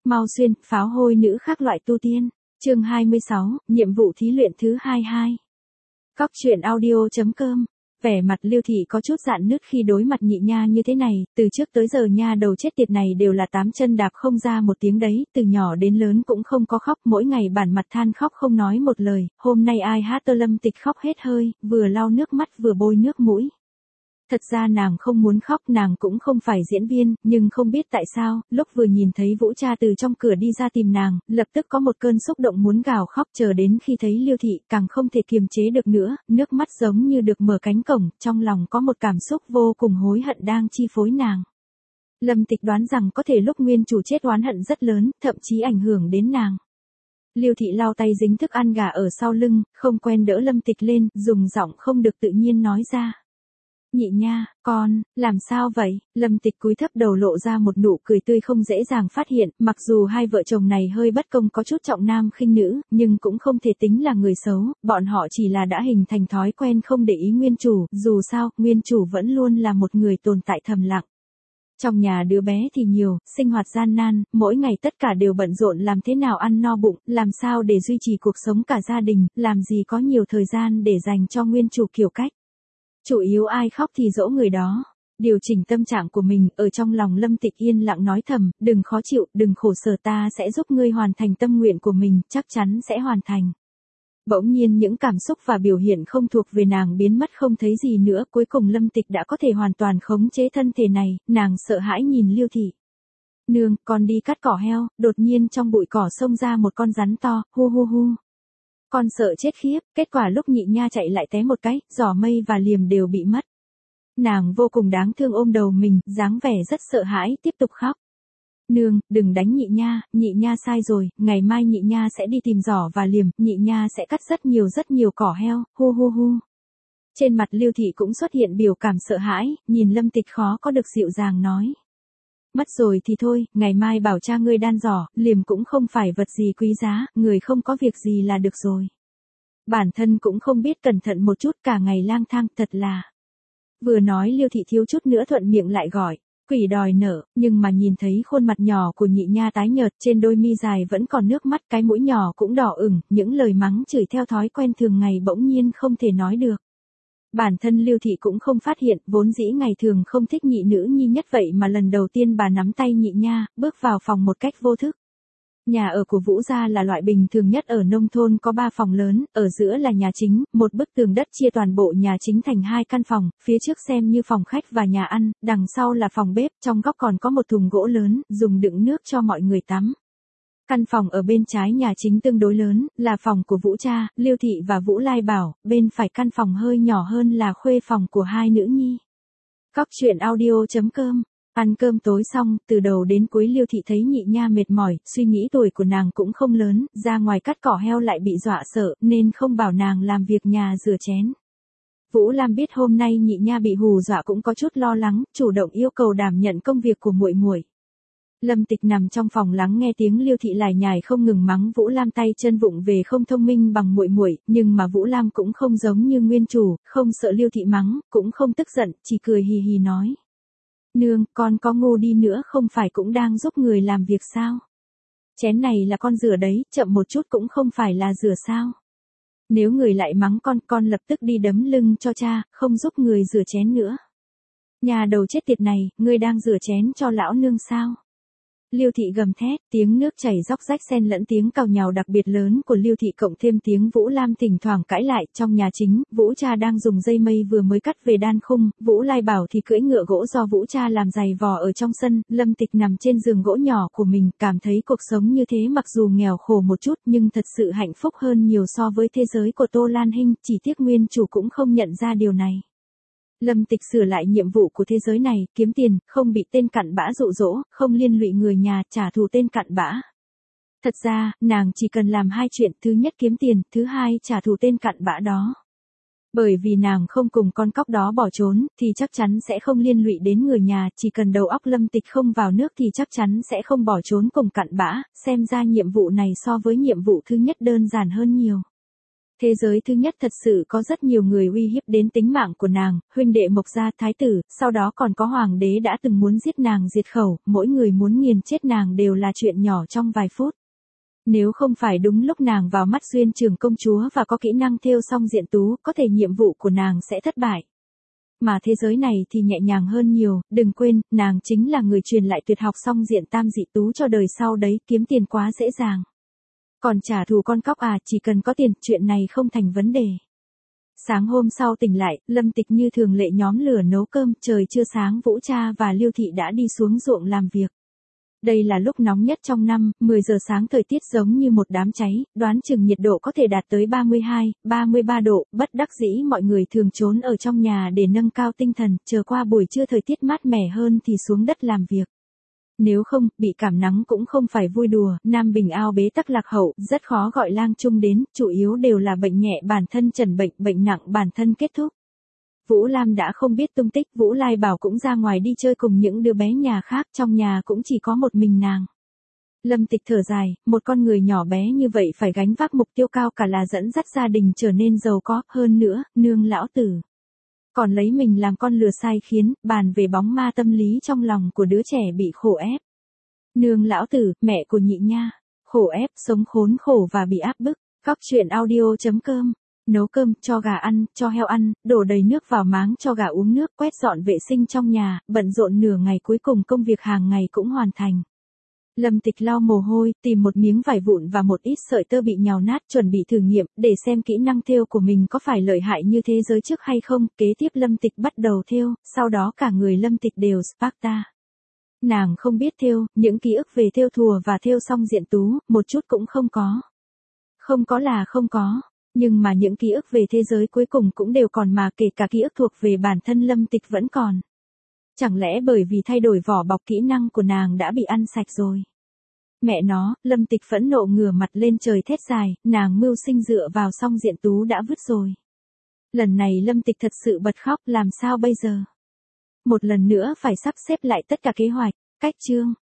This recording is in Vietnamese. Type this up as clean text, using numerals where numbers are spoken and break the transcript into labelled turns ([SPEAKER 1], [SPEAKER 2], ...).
[SPEAKER 1] Mau xuyên, pháo hôi nữ khác loại tu tiên. Chương 26, nhiệm vụ thí luyện thứ 22. Cóc truyện audio.com. Vẻ mặt Lưu Thị có chút rạn nứt khi đối mặt Nhị Nha như thế này, từ trước tới giờ nha đầu chết tiệt này đều là 8 chân đạp không ra một tiếng đấy, từ nhỏ đến lớn cũng không có khóc, mỗi ngày bản mặt than khóc không nói một lời, hôm nay ai hát tơ Lâm Tịch khóc hết hơi, vừa lau nước mắt vừa bôi nước mũi. Thật ra nàng không muốn khóc, nàng cũng không phải diễn viên, nhưng không biết tại sao, lúc vừa nhìn thấy Vũ Cha từ trong cửa đi ra tìm nàng, lập tức có một cơn xúc động muốn gào khóc, chờ đến khi thấy Lưu Thị, càng không thể kiềm chế được nữa, nước mắt giống như được mở cánh cổng, trong lòng có một cảm xúc vô cùng hối hận đang chi phối nàng. Lâm Tịch đoán rằng có thể lúc nguyên chủ chết oán hận rất lớn, thậm chí ảnh hưởng đến nàng. Lưu Thị lau tay dính thức ăn gà ở sau lưng, không quen đỡ Lâm Tịch lên, dùng giọng không được tự nhiên nói ra. Nhị Nha, con, làm sao vậy? Lâm Tịch cúi thấp đầu lộ ra một nụ cười tươi không dễ dàng phát hiện, mặc dù hai vợ chồng này hơi bất công có chút trọng nam khinh nữ, nhưng cũng không thể tính là người xấu, bọn họ chỉ là đã hình thành thói quen không để ý nguyên chủ, dù sao, nguyên chủ vẫn luôn là một người tồn tại thầm lặng. Trong nhà đứa bé thì nhiều, sinh hoạt gian nan, mỗi ngày tất cả đều bận rộn làm thế nào ăn no bụng, làm sao để duy trì cuộc sống cả gia đình, làm gì có nhiều thời gian để dành cho nguyên chủ kiểu cách. Chủ yếu ai khóc thì dỗ người đó. Điều chỉnh tâm trạng của mình, ở trong lòng Lâm Tịch yên lặng nói thầm, đừng khó chịu, đừng khổ sở, ta sẽ giúp ngươi hoàn thành tâm nguyện của mình, chắc chắn sẽ hoàn thành. Bỗng nhiên những cảm xúc và biểu hiện không thuộc về nàng biến mất không thấy gì nữa, cuối cùng Lâm Tịch đã có thể hoàn toàn khống chế thân thể này, nàng sợ hãi nhìn Lưu Thị. Nương, con đi cắt cỏ heo, đột nhiên trong bụi cỏ xông ra một con rắn to, hu hu hu. Con sợ chết khiếp, kết quả lúc Nhị Nha chạy lại té một cái, giỏ mây và liềm đều bị mất. Nàng vô cùng đáng thương ôm đầu mình, dáng vẻ rất sợ hãi, tiếp tục khóc. Nương, đừng đánh Nhị Nha sai rồi, ngày mai Nhị Nha sẽ đi tìm giỏ và liềm, Nhị Nha sẽ cắt rất nhiều cỏ heo, hu hu hu. Trên mặt Lưu Thị cũng xuất hiện biểu cảm sợ hãi, nhìn Lâm Tịch khó có được dịu dàng nói. Mất rồi thì thôi, ngày mai bảo cha ngươi đan giỏ, liềm cũng không phải vật gì quý giá, người không có việc gì là được rồi. Bản thân cũng không biết cẩn thận một chút, cả ngày lang thang, thật là. Vừa nói Lưu Thị thiếu chút nữa thuận miệng lại gọi, quỷ đòi nợ, nhưng mà nhìn thấy khuôn mặt nhỏ của Nhị Nha tái nhợt, trên đôi mi dài vẫn còn nước mắt, cái mũi nhỏ cũng đỏ ửng, những lời mắng chửi theo thói quen thường ngày bỗng nhiên không thể nói được. Bản thân Lưu Thị cũng không phát hiện, vốn dĩ ngày thường không thích nhị nữ nhi nhất vậy mà lần đầu tiên bà nắm tay Nhị Nha, bước vào phòng một cách vô thức. Nhà ở của Vũ gia là loại bình thường nhất ở nông thôn, có 3 phòng lớn, ở giữa là nhà chính, một bức tường đất chia toàn bộ nhà chính thành 2 căn phòng, phía trước xem như phòng khách và nhà ăn, đằng sau là phòng bếp, trong góc còn có một thùng gỗ lớn, dùng đựng nước cho mọi người tắm. Căn phòng ở bên trái nhà chính tương đối lớn, là phòng của Vũ Cha, Lưu Thị và Vũ Lai Bảo, bên phải căn phòng hơi nhỏ hơn là khuê phòng của hai nữ nhi. Cóc truyện audio.com. Ăn cơm tối xong, từ đầu đến cuối Lưu Thị thấy Nhị Nha mệt mỏi, suy nghĩ tuổi của nàng cũng không lớn, ra ngoài cắt cỏ heo lại bị dọa sợ, nên không bảo nàng làm việc nhà rửa chén. Vũ Lam biết hôm nay Nhị Nha bị hù dọa cũng có chút lo lắng, chủ động yêu cầu đảm nhận công việc của muội muội. Lâm Tịch nằm trong phòng lắng nghe tiếng Lưu Thị lải nhải không ngừng mắng Vũ Lam tay chân vụng về không thông minh bằng muội muội, nhưng mà Vũ Lam cũng không giống như nguyên chủ, không sợ Lưu Thị mắng, cũng không tức giận, chỉ cười hì hì nói. Nương, con có ngu đi nữa không phải cũng đang giúp người làm việc sao? Chén này là con rửa đấy, chậm một chút cũng không phải là rửa sao? Nếu người lại mắng con lập tức đi đấm lưng cho cha, không giúp người rửa chén nữa. Nhà đầu chết tiệt này, ngươi đang rửa chén cho lão nương sao? Lưu Thị gầm thét, tiếng nước chảy róc rách xen lẫn tiếng cào nhào đặc biệt lớn của Lưu Thị cộng thêm tiếng Vũ Lam thỉnh thoảng cãi lại. Trong nhà chính, Vũ Cha đang dùng dây mây vừa mới cắt về đan khung, Vũ Lai Bảo thì cưỡi ngựa gỗ do Vũ Cha làm giày vò ở trong sân. Lâm Tịch nằm trên giường gỗ nhỏ của mình, cảm thấy cuộc sống như thế mặc dù nghèo khổ một chút nhưng thật sự hạnh phúc hơn nhiều so với thế giới của Tô Lan Hinh, chỉ tiếc nguyên chủ cũng không nhận ra điều này. Lâm Tịch sửa lại nhiệm vụ của thế giới này, kiếm tiền, không bị tên cặn bã dụ dỗ, không liên lụy người nhà, trả thù tên cặn bã. Thật ra, nàng chỉ cần làm 2 chuyện, thứ nhất kiếm tiền, thứ hai trả thù tên cặn bã đó. Bởi vì nàng không cùng con cóc đó bỏ trốn, thì chắc chắn sẽ không liên lụy đến người nhà, chỉ cần đầu óc Lâm Tịch không vào nước thì chắc chắn sẽ không bỏ trốn cùng cặn bã, xem ra nhiệm vụ này so với nhiệm vụ thứ nhất đơn giản hơn nhiều. Thế giới thứ nhất thật sự có rất nhiều người uy hiếp đến tính mạng của nàng, huynh đệ Mộc gia thái tử, sau đó còn có hoàng đế đã từng muốn giết nàng diệt khẩu, mỗi người muốn nghiền chết nàng đều là chuyện nhỏ trong vài phút. Nếu không phải đúng lúc nàng vào mắt duyên trường công chúa và có kỹ năng thêu song diện tú, có thể nhiệm vụ của nàng sẽ thất bại. Mà thế giới này thì nhẹ nhàng hơn nhiều, đừng quên, nàng chính là người truyền lại tuyệt học song diện tam dị tú cho đời sau đấy, kiếm tiền quá dễ dàng. Còn trả thù con cóc à, chỉ cần có tiền, chuyện này không thành vấn đề. Sáng hôm sau tỉnh lại, Lâm Tịch như thường lệ nhóm lửa nấu cơm, trời chưa sáng Vũ Cha và Liêu Thị đã đi xuống ruộng làm việc. Đây là lúc nóng nhất trong năm, 10 giờ sáng thời tiết giống như một đám cháy, đoán chừng nhiệt độ có thể đạt tới 32, 33 độ, bất đắc dĩ mọi người thường trốn ở trong nhà để nâng cao tinh thần, chờ qua buổi trưa thời tiết mát mẻ hơn thì xuống đất làm việc. Nếu không, bị cảm nắng cũng không phải vui đùa, Nam Bình Ao bế tắc lạc hậu, rất khó gọi lang trung đến, chủ yếu đều là bệnh nhẹ bản thân trần bệnh, bệnh nặng bản thân kết thúc. Vũ Lam đã không biết tung tích, Vũ Lai Bảo cũng ra ngoài đi chơi cùng những đứa bé nhà khác, trong nhà cũng chỉ có một mình nàng. Lâm Tịch thở dài, một con người nhỏ bé như vậy phải gánh vác mục tiêu cao cả là dẫn dắt gia đình trở nên giàu có, hơn nữa, nương lão tử. Còn lấy mình làm con lừa sai khiến, bàn về bóng ma tâm lý trong lòng của đứa trẻ bị khổ ép. Nương lão tử, mẹ của nhị nha, khổ ép, sống khốn khổ và bị áp bức. Cóc truyện audio.com. Nấu cơm, cho gà ăn, cho heo ăn, đổ đầy nước vào máng cho gà uống nước, quét dọn vệ sinh trong nhà, bận rộn nửa ngày cuối cùng công việc hàng ngày cũng hoàn thành. Lâm Tịch lau mồ hôi, tìm một miếng vải vụn và một ít sợi tơ bị nhào nát chuẩn bị thử nghiệm, để xem kỹ năng thêu của mình có phải lợi hại như thế giới trước hay không. Kế tiếp Lâm Tịch bắt đầu thêu, sau đó cả người Lâm Tịch đều Sparta. Nàng không biết thêu, những ký ức về thêu thùa và thêu song diện tú, một chút cũng không có. Không có là không có. Nhưng mà những ký ức về thế giới cuối cùng cũng đều còn mà kể cả ký ức thuộc về bản thân Lâm Tịch vẫn còn. Chẳng lẽ bởi vì thay đổi vỏ bọc kỹ năng của nàng đã bị ăn sạch rồi? Mẹ nó, Lâm Tịch phẫn nộ ngửa mặt lên trời thét dài, nàng mưu sinh dựa vào song diện tú đã vứt rồi. Lần này Lâm Tịch thật sự bật khóc, làm sao bây giờ? Một lần nữa phải sắp xếp lại tất cả kế hoạch, cách chương.